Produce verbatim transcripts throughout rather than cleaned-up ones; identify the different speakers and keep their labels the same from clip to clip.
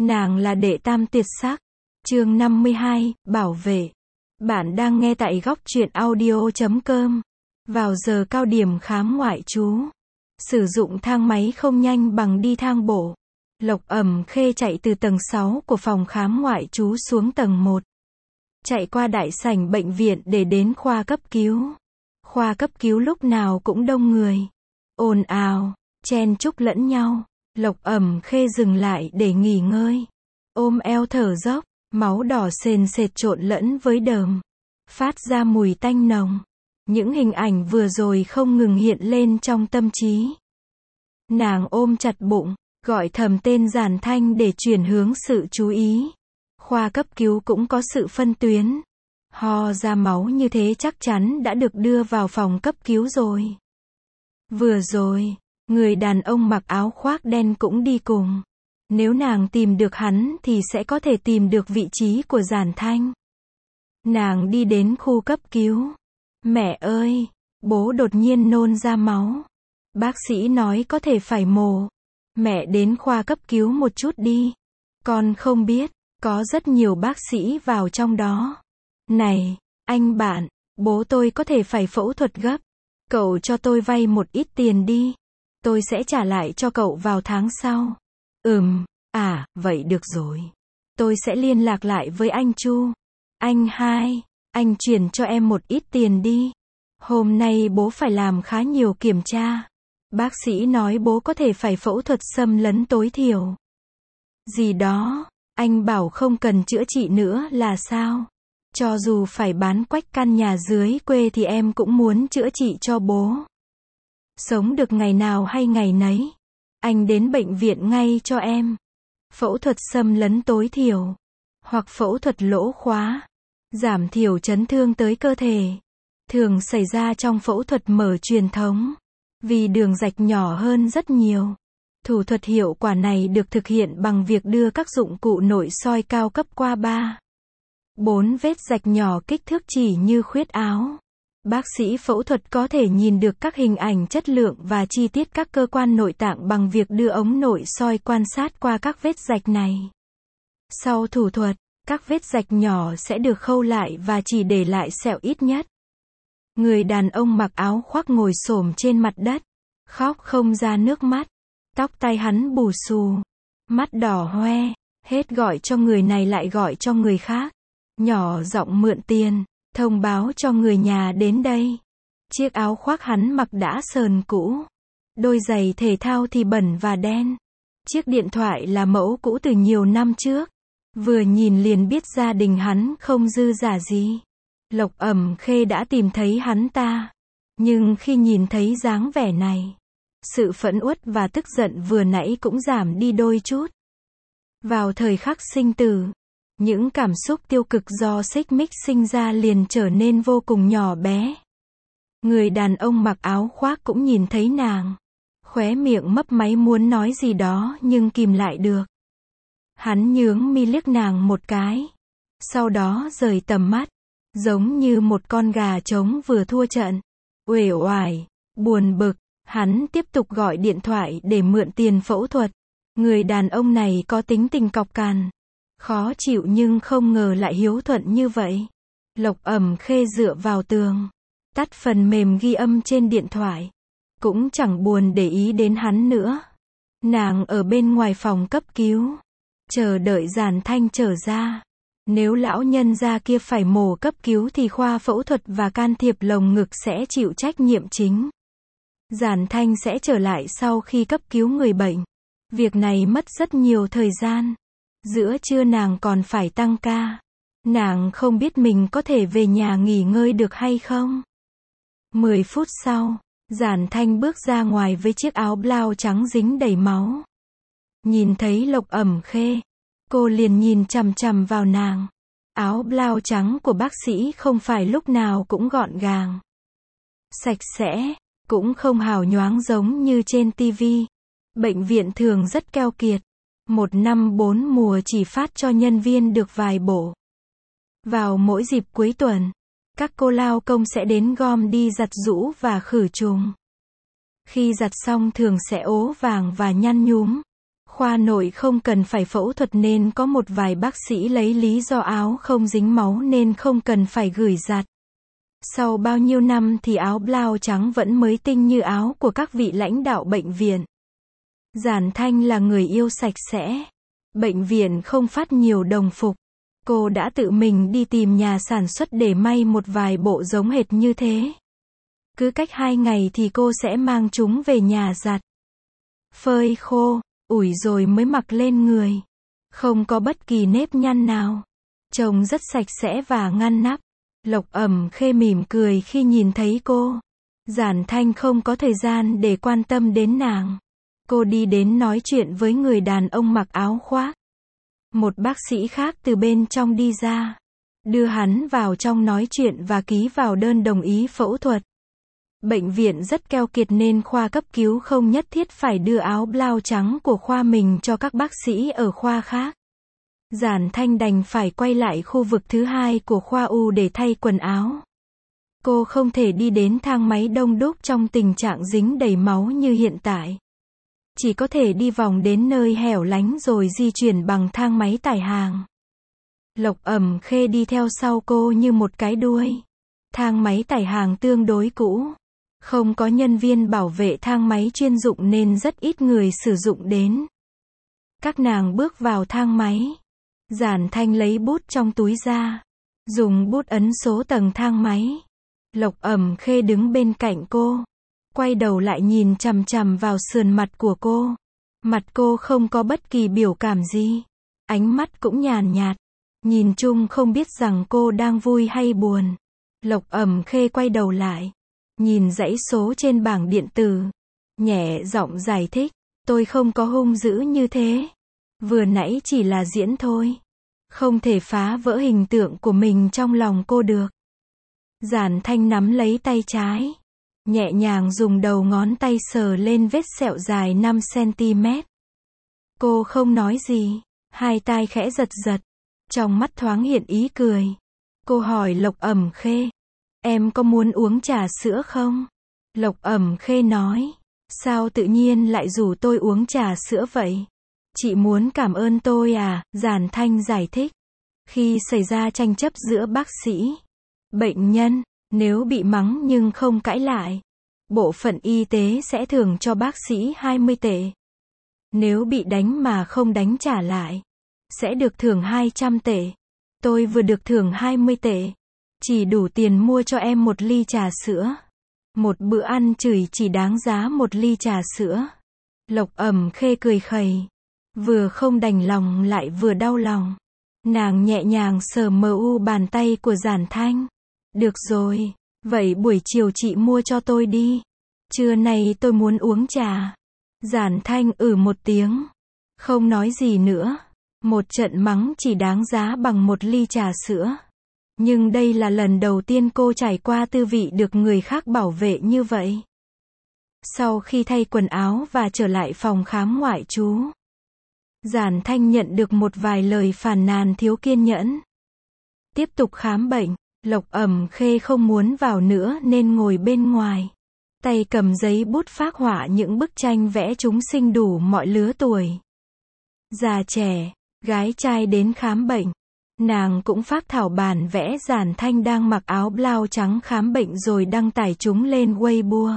Speaker 1: Nàng là đệ tam tuyệt sắc. Chương năm mươi hai, bảo vệ. Bạn đang nghe tại góc truyện audio chấm com. Vào giờ cao điểm khám ngoại trú, sử dụng thang máy không nhanh bằng đi thang bộ, Lộc Ẩm Khê chạy từ tầng sáu của phòng khám ngoại trú xuống tầng một. Chạy qua đại sảnh bệnh viện để đến khoa cấp cứu. Khoa cấp cứu lúc nào cũng đông người, ồn ào, chen chúc lẫn nhau. Lộc Ẩm Khê dừng lại để nghỉ ngơi, ôm eo thở dốc, máu đỏ sền sệt trộn lẫn với đờm, phát ra mùi tanh nồng. Những hình ảnh vừa rồi không ngừng hiện lên trong tâm trí. Nàng ôm chặt bụng, gọi thầm tên Giản Thanh để chuyển hướng sự chú ý. Khoa cấp cứu cũng có sự phân tuyến. Ho ra máu như thế chắc chắn đã được đưa vào phòng cấp cứu rồi. Vừa rồi, người đàn ông mặc áo khoác đen cũng đi cùng. Nếu nàng tìm được hắn thì sẽ có thể tìm được vị trí của Giản Thanh. Nàng đi đến khu cấp cứu. Mẹ ơi, bố đột nhiên nôn ra máu. Bác sĩ nói có thể phải mổ. Mẹ đến khoa cấp cứu một chút đi. Con không biết, có rất nhiều bác sĩ vào trong đó. Này, anh bạn, bố tôi có thể phải phẫu thuật gấp. Cậu cho tôi vay một ít tiền đi. Tôi sẽ trả lại cho cậu vào tháng sau. Ừm, à, vậy được rồi. Tôi sẽ liên lạc lại với anh Chu. Anh hai, anh chuyển cho em một ít tiền đi. Hôm nay bố phải làm khá nhiều kiểm tra. Bác sĩ nói bố có thể phải phẫu thuật xâm lấn tối thiểu. Gì đó, anh bảo không cần chữa trị nữa là sao? Cho dù phải bán quách căn nhà dưới quê thì em cũng muốn chữa trị cho bố. Sống được ngày nào hay ngày nấy. Anh đến bệnh viện ngay cho em. Phẫu thuật xâm lấn tối thiểu. Hoặc phẫu thuật lỗ khóa. Giảm thiểu chấn thương tới cơ thể. Thường xảy ra trong phẫu thuật mở truyền thống. Vì đường rạch nhỏ hơn rất nhiều. Thủ thuật hiệu quả này được thực hiện bằng việc đưa các dụng cụ nội soi cao cấp qua ba, bốn vết rạch nhỏ kích thước chỉ như khuyết áo. Bác sĩ phẫu thuật có thể nhìn được các hình ảnh chất lượng và chi tiết các cơ quan nội tạng bằng việc đưa ống nội soi quan sát qua các vết rạch này. Sau thủ thuật, các vết rạch nhỏ sẽ được khâu lại và chỉ để lại sẹo ít nhất. Người đàn ông mặc áo khoác ngồi xổm trên mặt đất, khóc không ra nước mắt. Tóc tai hắn bù xù, mắt đỏ hoe, hết gọi cho người này lại gọi cho người khác. Nhỏ giọng mượn tiền, thông báo cho người nhà đến đây. Chiếc áo khoác hắn mặc đã sờn cũ. Đôi giày thể thao thì bẩn và đen. Chiếc điện thoại là mẫu cũ từ nhiều năm trước. Vừa nhìn liền biết gia đình hắn không dư giả gì. Lộc Ẩm Khê đã tìm thấy hắn ta. Nhưng khi nhìn thấy dáng vẻ này, sự phẫn uất và tức giận vừa nãy cũng giảm đi đôi chút. Vào thời khắc sinh tử, những cảm xúc tiêu cực do xích mích sinh ra liền trở nên vô cùng nhỏ bé. Người đàn ông mặc áo khoác cũng nhìn thấy nàng. Khóe miệng mấp máy muốn nói gì đó nhưng kìm lại được. Hắn nhướng mi liếc nàng một cái. Sau đó rời tầm mắt. Giống như một con gà trống vừa thua trận. Uể oải, buồn bực. Hắn tiếp tục gọi điện thoại để mượn tiền phẫu thuật. Người đàn ông này có tính tình cọc cằn. Khó chịu nhưng không ngờ lại hiếu thuận như vậy. Lộc Ẩm Khê dựa vào tường. Tắt phần mềm ghi âm trên điện thoại. Cũng chẳng buồn để ý đến hắn nữa. Nàng ở bên ngoài phòng cấp cứu. Chờ đợi Giản Thanh trở ra. Nếu lão nhân gia kia phải mổ cấp cứu thì khoa phẫu thuật và can thiệp lồng ngực sẽ chịu trách nhiệm chính. Giản Thanh sẽ trở lại sau khi cấp cứu người bệnh. Việc này mất rất nhiều thời gian. Giữa trưa nàng còn phải tăng ca. Nàng không biết mình có thể về nhà nghỉ ngơi được hay không. Mười phút sau, Giản Thanh bước ra ngoài với chiếc áo blau trắng dính đầy máu. Nhìn thấy Lộc Ẩm Khê, cô liền nhìn chằm chằm vào nàng. Áo blau trắng của bác sĩ không phải lúc nào cũng gọn gàng, sạch sẽ, cũng không hào nhoáng giống như trên tivi. Bệnh viện thường rất keo kiệt. Một năm bốn mùa chỉ phát cho nhân viên được vài bộ. Vào mỗi dịp cuối tuần, các cô lao công sẽ đến gom đi giặt giũ và khử trùng. Khi giặt xong thường sẽ ố vàng và nhăn nhúm. Khoa Khoa nội không cần phải phẫu thuật nên có một vài bác sĩ lấy lý do áo không dính máu nên không cần phải gửi giặt. Sau bao nhiêu năm thì áo blau trắng vẫn mới tinh như áo của các vị lãnh đạo bệnh viện. Giản Thanh là người yêu sạch sẽ. Bệnh viện không phát nhiều đồng phục. Cô đã tự mình đi tìm nhà sản xuất để may một vài bộ giống hệt như thế. Cứ cách hai ngày thì cô sẽ mang chúng về nhà giặt. Phơi khô, ủi rồi mới mặc lên người. Không có bất kỳ nếp nhăn nào. Trông rất sạch sẽ và ngăn nắp. Lộc Ẩm Khê mỉm cười khi nhìn thấy cô. Giản Thanh không có thời gian để quan tâm đến nàng. Cô đi đến nói chuyện với người đàn ông mặc áo khoác. Một bác sĩ khác từ bên trong đi ra. Đưa hắn vào trong nói chuyện và ký vào đơn đồng ý phẫu thuật. Bệnh viện rất keo kiệt nên khoa cấp cứu không nhất thiết phải đưa áo blau trắng của khoa mình cho các bác sĩ ở khoa khác. Giản Thanh đành phải quay lại khu vực thứ hai của khoa U để thay quần áo. Cô không thể đi đến thang máy đông đúc trong tình trạng dính đầy máu như hiện tại. Chỉ có thể đi vòng đến nơi hẻo lánh rồi di chuyển bằng thang máy tải hàng. Lộc Ẩm Khê đi theo sau cô như một cái đuôi. Thang máy tải hàng tương đối cũ. Không có nhân viên bảo vệ thang máy chuyên dụng nên rất ít người sử dụng đến. Các nàng bước vào thang máy. Giản Thanh lấy bút trong túi ra. Dùng bút ấn số tầng thang máy. Lộc Ẩm Khê đứng bên cạnh cô. Quay đầu lại nhìn chằm chằm vào sườn mặt của cô. Mặt cô không có bất kỳ biểu cảm gì. Ánh mắt cũng nhàn nhạt. Nhìn chung không biết rằng cô đang vui hay buồn. Lộc Ẩm Khê quay đầu lại. Nhìn dãy số trên bảng điện tử. Nhẹ giọng giải thích. Tôi không có hung dữ như thế. Vừa nãy chỉ là diễn thôi. Không thể phá vỡ hình tượng của mình trong lòng cô được. Giản Thanh nắm lấy tay trái. Nhẹ nhàng dùng đầu ngón tay sờ lên vết sẹo dài năm xăng-ti-mét. Cô không nói gì. Hai tai khẽ giật giật. Trong mắt thoáng hiện ý cười. Cô hỏi Lộc Ẩm Khê. Em có muốn uống trà sữa không? Lộc Ẩm Khê nói. Sao tự nhiên lại rủ tôi uống trà sữa vậy? Chị muốn cảm ơn tôi à? Giản Thanh giải thích. Khi xảy ra tranh chấp giữa bác sĩ, bệnh nhân, nếu bị mắng nhưng không cãi lại, bộ phận y tế sẽ thưởng cho bác sĩ hai mươi tệ. Nếu bị đánh mà không đánh trả lại, sẽ được thưởng hai trăm tệ. Tôi vừa được thưởng hai mươi tệ. Chỉ đủ tiền mua cho em một ly trà sữa. Một bữa ăn chửi chỉ đáng giá một ly trà sữa. Lộc Ẩm Khê cười khẩy. Vừa không đành lòng lại vừa đau lòng. Nàng nhẹ nhàng sờ mờ u bàn tay của Giản Thanh. Được rồi, vậy buổi chiều chị mua cho tôi đi. Trưa nay tôi muốn uống trà. Giản Thanh ừ một tiếng. Không nói gì nữa. Một trận mắng chỉ đáng giá bằng một ly trà sữa. Nhưng đây là lần đầu tiên cô trải qua tư vị được người khác bảo vệ như vậy. Sau khi thay quần áo và trở lại phòng khám ngoại trú, Giản Thanh nhận được một vài lời phàn nàn thiếu kiên nhẫn. Tiếp tục khám bệnh, Lộc Ẩm Khê không muốn vào nữa nên ngồi bên ngoài. Tay cầm giấy bút phác họa những bức tranh vẽ chúng sinh đủ mọi lứa tuổi. Già trẻ, gái trai đến khám bệnh. Nàng cũng phác thảo bản vẽ Giản Thanh đang mặc áo blau trắng khám bệnh rồi đăng tải chúng lên Weibo.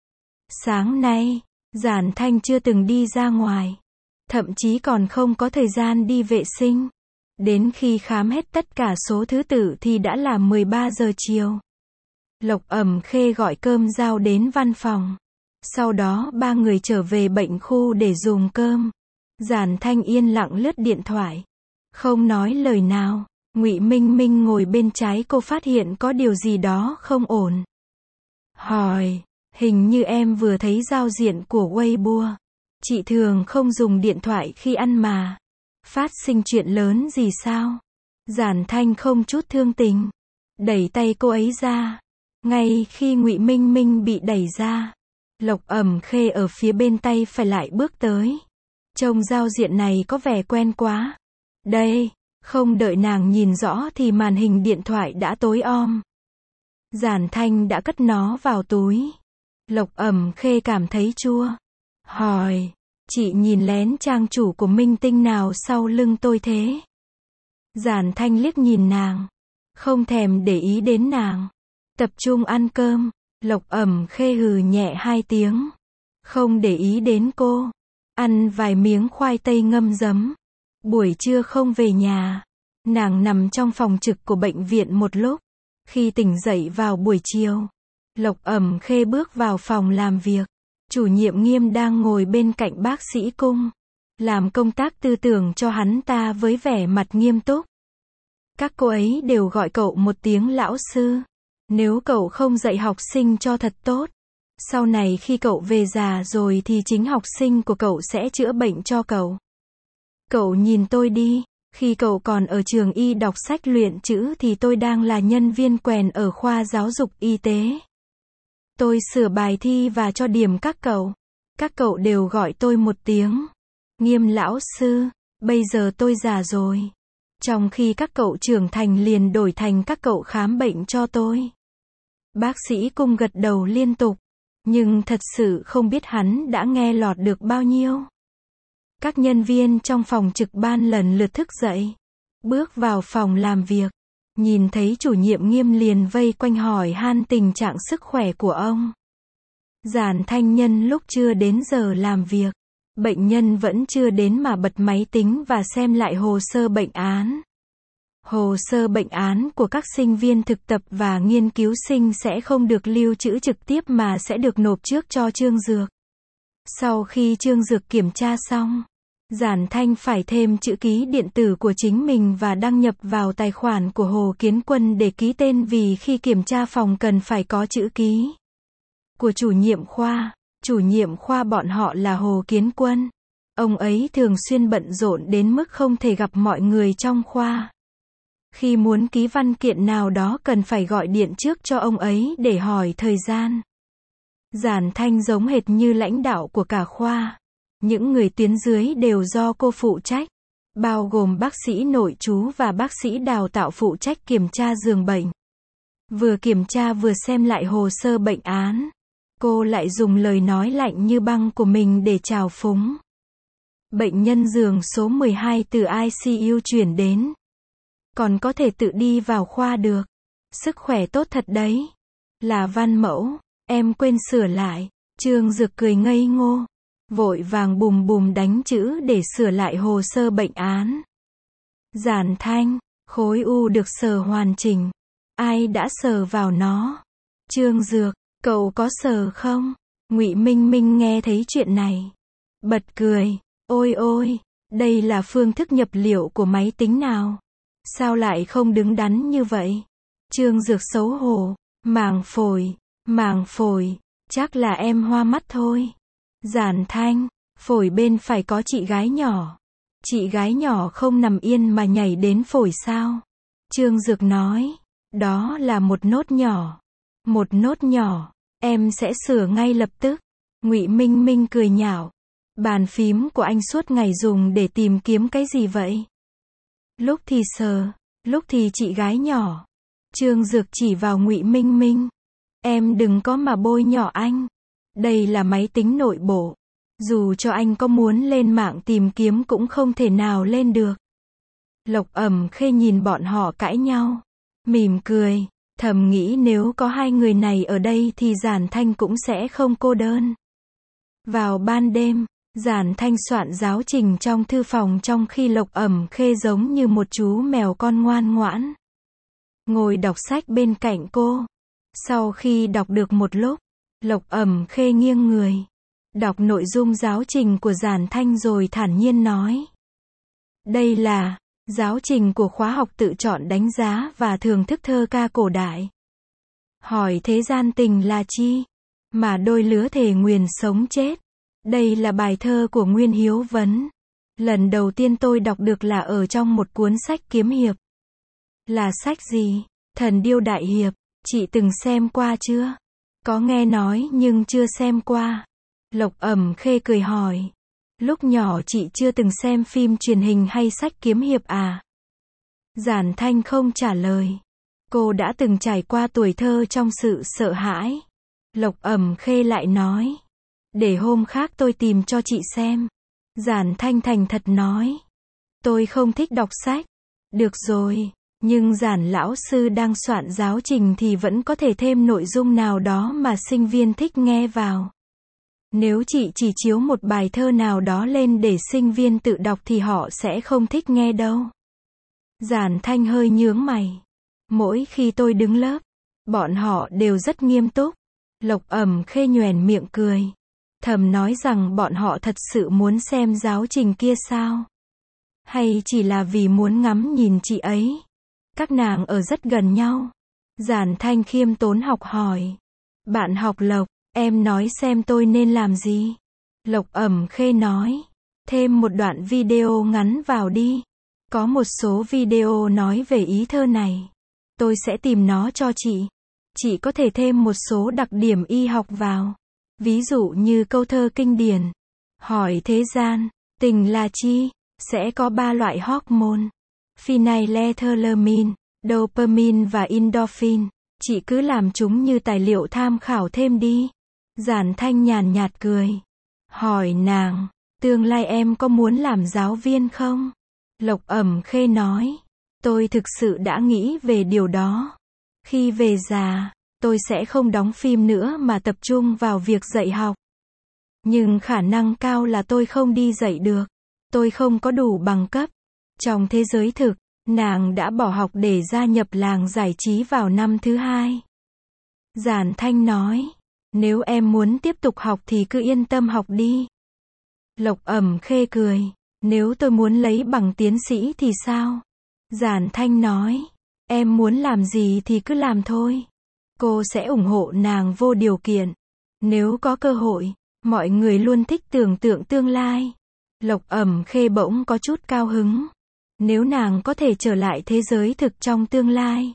Speaker 1: Sáng nay, Giản Thanh chưa từng đi ra ngoài. Thậm chí còn không có thời gian đi vệ sinh. Đến khi khám hết tất cả số thứ tự thì đã là mười ba giờ chiều. Lộc Ẩm Khê gọi cơm giao đến văn phòng. Sau đó ba người trở về bệnh khu để dùng cơm. Giản Thanh yên lặng lướt điện thoại. Không nói lời nào. Ngụy Minh Minh ngồi bên trái cô phát hiện có điều gì đó không ổn. Hỏi, hình như em vừa thấy giao diện của Weibo. Chị thường không dùng điện thoại khi ăn mà. Phát sinh chuyện lớn gì sao? Giản Thanh không chút thương tình. Đẩy tay cô ấy ra. Ngay khi Ngụy Minh Minh bị đẩy ra, Lộc Ẩm Khê ở phía bên tay phải lại bước tới. Trông giao diện này có vẻ quen quá. Đây, không đợi nàng nhìn rõ thì màn hình điện thoại đã tối om. Giản Thanh đã cất nó vào túi. Lộc Ẩm Khê cảm thấy chua. Hỏi, Chị nhìn lén trang chủ của minh tinh nào sau lưng tôi thế? Giản Thanh liếc nhìn nàng. Không thèm để ý đến nàng. Tập trung ăn cơm. Lộc Ẩm Khê hừ nhẹ hai tiếng. Không để ý đến cô. Ăn vài miếng khoai tây ngâm giấm. Buổi trưa không về nhà. Nàng nằm trong phòng trực của bệnh viện một lúc. Khi tỉnh dậy vào buổi chiều, Lộc Ẩm Khê bước vào phòng làm việc. Chủ nhiệm Nghiêm đang ngồi bên cạnh bác sĩ Cung. Làm công tác tư tưởng cho hắn ta với vẻ mặt nghiêm túc. Các cô ấy đều gọi cậu một tiếng lão sư. Nếu cậu không dạy học sinh cho thật tốt, sau này khi cậu về già rồi thì chính học sinh của cậu sẽ chữa bệnh cho cậu. Cậu nhìn tôi đi, khi cậu còn ở trường y đọc sách luyện chữ thì tôi đang là nhân viên quèn ở khoa giáo dục y tế. Tôi sửa bài thi và cho điểm các cậu. Các cậu đều gọi tôi một tiếng Nghiêm lão sư. Bây giờ tôi già rồi. Trong khi các cậu trưởng thành liền đổi thành các cậu khám bệnh cho tôi. Bác sĩ Cung gật đầu liên tục. Nhưng thật sự không biết hắn đã nghe lọt được bao nhiêu. Các nhân viên trong phòng trực ban lần lượt thức dậy. Bước vào phòng làm việc. Nhìn thấy chủ nhiệm Nghiêm liền vây quanh hỏi han tình trạng sức khỏe của ông. Giản Thanh nhân lúc chưa đến giờ làm việc. Bệnh nhân vẫn chưa đến mà bật máy tính và xem lại hồ sơ bệnh án. Hồ sơ bệnh án của các sinh viên thực tập và nghiên cứu sinh sẽ không được lưu trữ trực tiếp mà sẽ được nộp trước cho Trương Dược. Sau khi Trương Dược kiểm tra xong, Giản Thanh phải thêm chữ ký điện tử của chính mình và đăng nhập vào tài khoản của Hồ Kiến Quân để ký tên vì khi kiểm tra phòng cần phải có chữ ký của chủ nhiệm khoa. Chủ nhiệm khoa bọn họ là Hồ Kiến Quân. Ông ấy thường xuyên bận rộn đến mức không thể gặp mọi người trong khoa. Khi muốn ký văn kiện nào đó cần phải gọi điện trước cho ông ấy để hỏi thời gian. Giản Thanh giống hệt như lãnh đạo của cả khoa. Những người tuyến dưới đều do cô phụ trách, bao gồm bác sĩ nội trú và bác sĩ đào tạo phụ trách kiểm tra giường bệnh. Vừa kiểm tra vừa xem lại hồ sơ bệnh án. Cô lại dùng lời nói lạnh như băng của mình để chào phúng. Bệnh nhân giường số mười hai từ i xê u chuyển đến. Còn có thể tự đi vào khoa được. Sức khỏe tốt thật đấy. Là Văn Mẫu, em quên sửa lại. Trương Dược cười ngây ngô. Vội vàng bùm bùm đánh chữ để sửa lại hồ sơ bệnh án. Giản Thanh, khối u được sờ hoàn chỉnh. Ai đã sờ vào nó? Trương Dược, cậu có sờ không? Ngụy Minh Minh nghe thấy chuyện này. Bật cười. Ôi ôi, đây là phương thức nhập liệu của máy tính nào? Sao lại không đứng đắn như vậy? Trương Dược xấu hổ. Màng phổi, màng phổi, chắc là em hoa mắt thôi. Giản Thanh, phổi bên phải có chị gái nhỏ. Chị gái nhỏ không nằm yên mà nhảy đến phổi sao? Trương Dược nói, đó là một nốt nhỏ. Một nốt nhỏ, em sẽ sửa ngay lập tức. Ngụy Minh Minh cười nhạo. Bàn phím của anh suốt ngày dùng để tìm kiếm cái gì vậy? Lúc thì sờ, lúc thì chị gái nhỏ. Trương Dược chỉ vào Ngụy Minh Minh. Em đừng có mà bôi nhọ anh. Đây là máy tính nội bộ. Dù cho anh có muốn lên mạng tìm kiếm cũng không thể nào lên được. Lộc Ẩm Khê nhìn bọn họ cãi nhau. Mỉm cười. Thầm nghĩ nếu có hai người này ở đây thì Giản Thanh cũng sẽ không cô đơn. Vào ban đêm, Giản Thanh soạn giáo trình trong thư phòng trong khi Lộc Ẩm Khê giống như một chú mèo con ngoan ngoãn. Ngồi đọc sách bên cạnh cô. Sau khi đọc được một lúc, Lộc Ẩm Khê nghiêng người. Đọc nội dung giáo trình của Giản Thanh rồi thản nhiên nói. Đây là giáo trình của khóa học tự chọn đánh giá và thưởng thức thơ ca cổ đại. Hỏi thế gian tình là chi? Mà đôi lứa thề nguyền sống chết. Đây là bài thơ của Nguyên Hiếu Vấn. Lần đầu tiên tôi đọc được là ở trong một cuốn sách kiếm hiệp. Là sách gì? Thần Điêu Đại Hiệp. Chị từng xem qua chưa? Có nghe nói nhưng chưa xem qua. Lộc Ẩm Khê cười hỏi. Lúc nhỏ chị chưa từng xem phim truyền hình hay sách kiếm hiệp à? Giản Thanh không trả lời. Cô đã từng trải qua tuổi thơ trong sự sợ hãi. Lộc Ẩm Khê lại nói. Để hôm khác tôi tìm cho chị xem. Giản Thanh thành thật nói. Tôi không thích đọc sách. Được rồi, nhưng Giản lão sư đang soạn giáo trình thì vẫn có thể thêm nội dung nào đó mà sinh viên thích nghe vào. Nếu chị chỉ chiếu một bài thơ nào đó lên để sinh viên tự đọc thì họ sẽ không thích nghe đâu. Giản Thanh hơi nhướng mày. Mỗi khi tôi đứng lớp, bọn họ đều rất nghiêm túc. Lộc Ẩm Khê nhoẻn miệng cười. Thầm nói rằng bọn họ thật sự muốn xem giáo trình kia sao? Hay chỉ là vì muốn ngắm nhìn chị ấy? Các nàng ở rất gần nhau. Giản Thanh khiêm tốn học hỏi. Bạn học Lộc, em nói xem tôi nên làm gì? Lộc Ẩm Khê nói. Thêm một đoạn video ngắn vào đi. Có một số video nói về ý thơ này. Tôi sẽ tìm nó cho chị. Chị có thể thêm một số đặc điểm y học vào. Ví dụ như câu thơ kinh điển. Hỏi thế gian, tình là chi? Sẽ có ba loại hormone. Phenylethylamine, dopamine và endorphin. Chị cứ làm chúng như tài liệu tham khảo thêm đi. Giản Thanh nhàn nhạt cười. Hỏi nàng, tương lai em có muốn làm giáo viên không? Lộc Ẩm Khê nói. Tôi thực sự đã nghĩ về điều đó. Khi về già, tôi sẽ không đóng phim nữa mà tập trung vào việc dạy học. Nhưng khả năng cao là tôi không đi dạy được. Tôi không có đủ bằng cấp. Trong thế giới thực, nàng đã bỏ học để gia nhập làng giải trí vào năm thứ hai. Giản Thanh nói. Nếu em muốn tiếp tục học thì cứ yên tâm học đi. Lộc Ẩm Khê cười. Nếu tôi muốn lấy bằng tiến sĩ thì sao? Giản Thanh nói. Em muốn làm gì thì cứ làm thôi. Cô sẽ ủng hộ nàng vô điều kiện. Nếu có cơ hội, mọi người luôn thích tưởng tượng tương lai. Lộc Ẩm Khê bỗng có chút cao hứng. Nếu nàng có thể trở lại thế giới thực trong tương lai,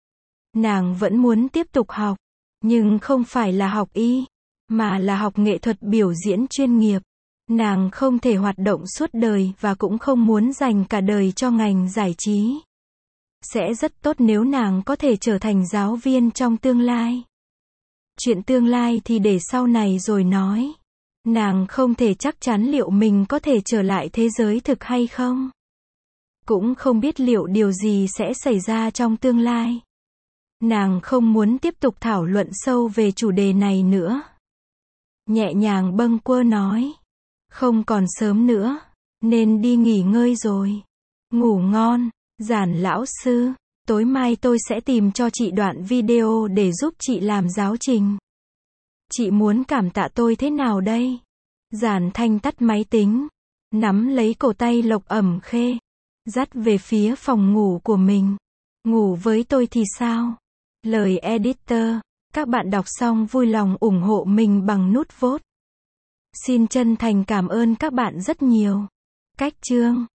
Speaker 1: nàng vẫn muốn tiếp tục học. Nhưng không phải là học y, mà là học nghệ thuật biểu diễn chuyên nghiệp. Nàng không thể hoạt động suốt đời và cũng không muốn dành cả đời cho ngành giải trí. Sẽ rất tốt nếu nàng có thể trở thành giáo viên trong tương lai. Chuyện tương lai thì để sau này rồi nói. Nàng không thể chắc chắn liệu mình có thể trở lại thế giới thực hay không. Cũng không biết liệu điều gì sẽ xảy ra trong tương lai. Nàng không muốn tiếp tục thảo luận sâu về chủ đề này nữa. Nhẹ nhàng bâng quơ nói. Không còn sớm nữa, nên đi nghỉ ngơi rồi. Ngủ ngon, Giản lão sư. Tối mai tôi sẽ tìm cho chị đoạn video để giúp chị làm giáo trình. Chị muốn cảm tạ tôi thế nào đây? Giản Thanh tắt máy tính, nắm lấy cổ tay Lộc Ẩm Khê, dắt về phía phòng ngủ của mình. Ngủ với tôi thì sao? Lời editor, các bạn đọc xong vui lòng ủng hộ mình bằng nút vote. Xin chân thành cảm ơn các bạn rất nhiều. Cách chương